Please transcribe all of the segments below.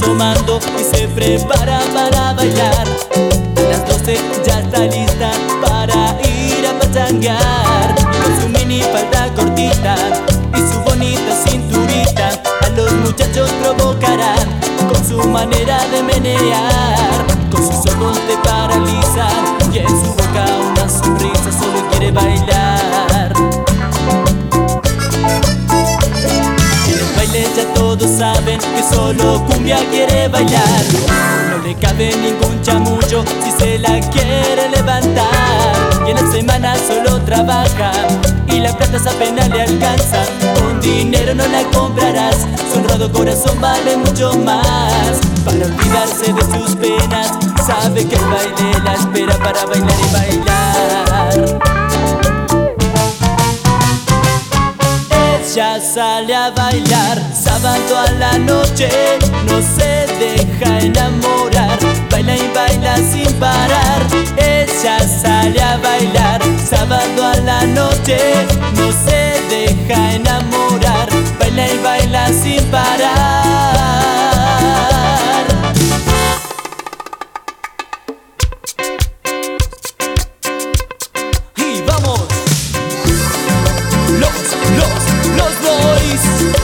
tomando y se prepara para bailar. A las 12 ya está lista para ir a pachanguear. Con su mini falda cortita y su bonita cinturita, a los muchachos provocarán con su manera de menear. Con sus ojos te paralizan y en su boca una sonrisa, solo quiere bailar. En el baile ya todos saben que solo cumbia quiere bailar. No le cabe ningún chamullo si se la quiere levantar. Y en la semana solo trabaja y la plata apenas le alcanza. Con dinero no la comprarás, su honrado corazón vale mucho más. Para olvidarse de sus penas, sabe que el baile la espera para bailar y bailar. Ella sale a bailar sábado a la noche, no se deja enamorar, baila y baila sin parar. Ella sale a bailar sábado a la noche, no se deja enamorar, baila y baila sin parar. Y vamos, los boys.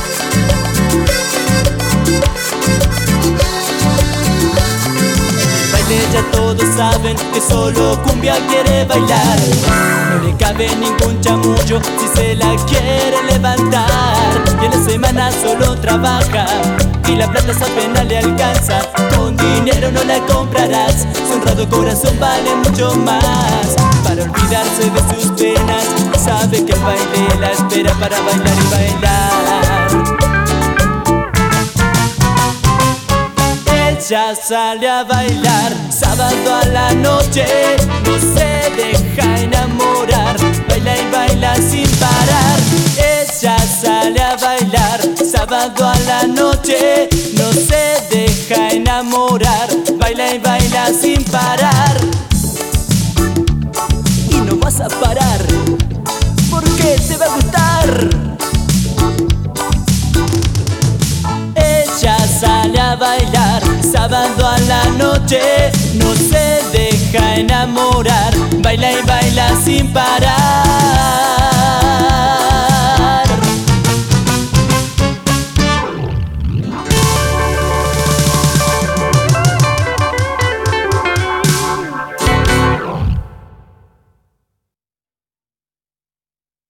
Ya todos saben que solo cumbia quiere bailar. No le cabe ningún chamullo si se la quiere levantar. Y en la semana solo trabaja y la plata apenas le alcanza. Con dinero no la comprarás, su honrado corazón vale mucho más. Para olvidarse de sus penas, sabe que el baile la espera para bailar y bailar. Ella sale a bailar sábado a la noche, no se deja enamorar, baila y baila sin parar. Ella sale a bailar sábado a la noche, no se deja enamorar, baila y baila sin parar. Y no vas a parar, porque te va a gustar. Ella sale a bailar sábado a la noche, no se deja enamorar, baila y baila sin parar.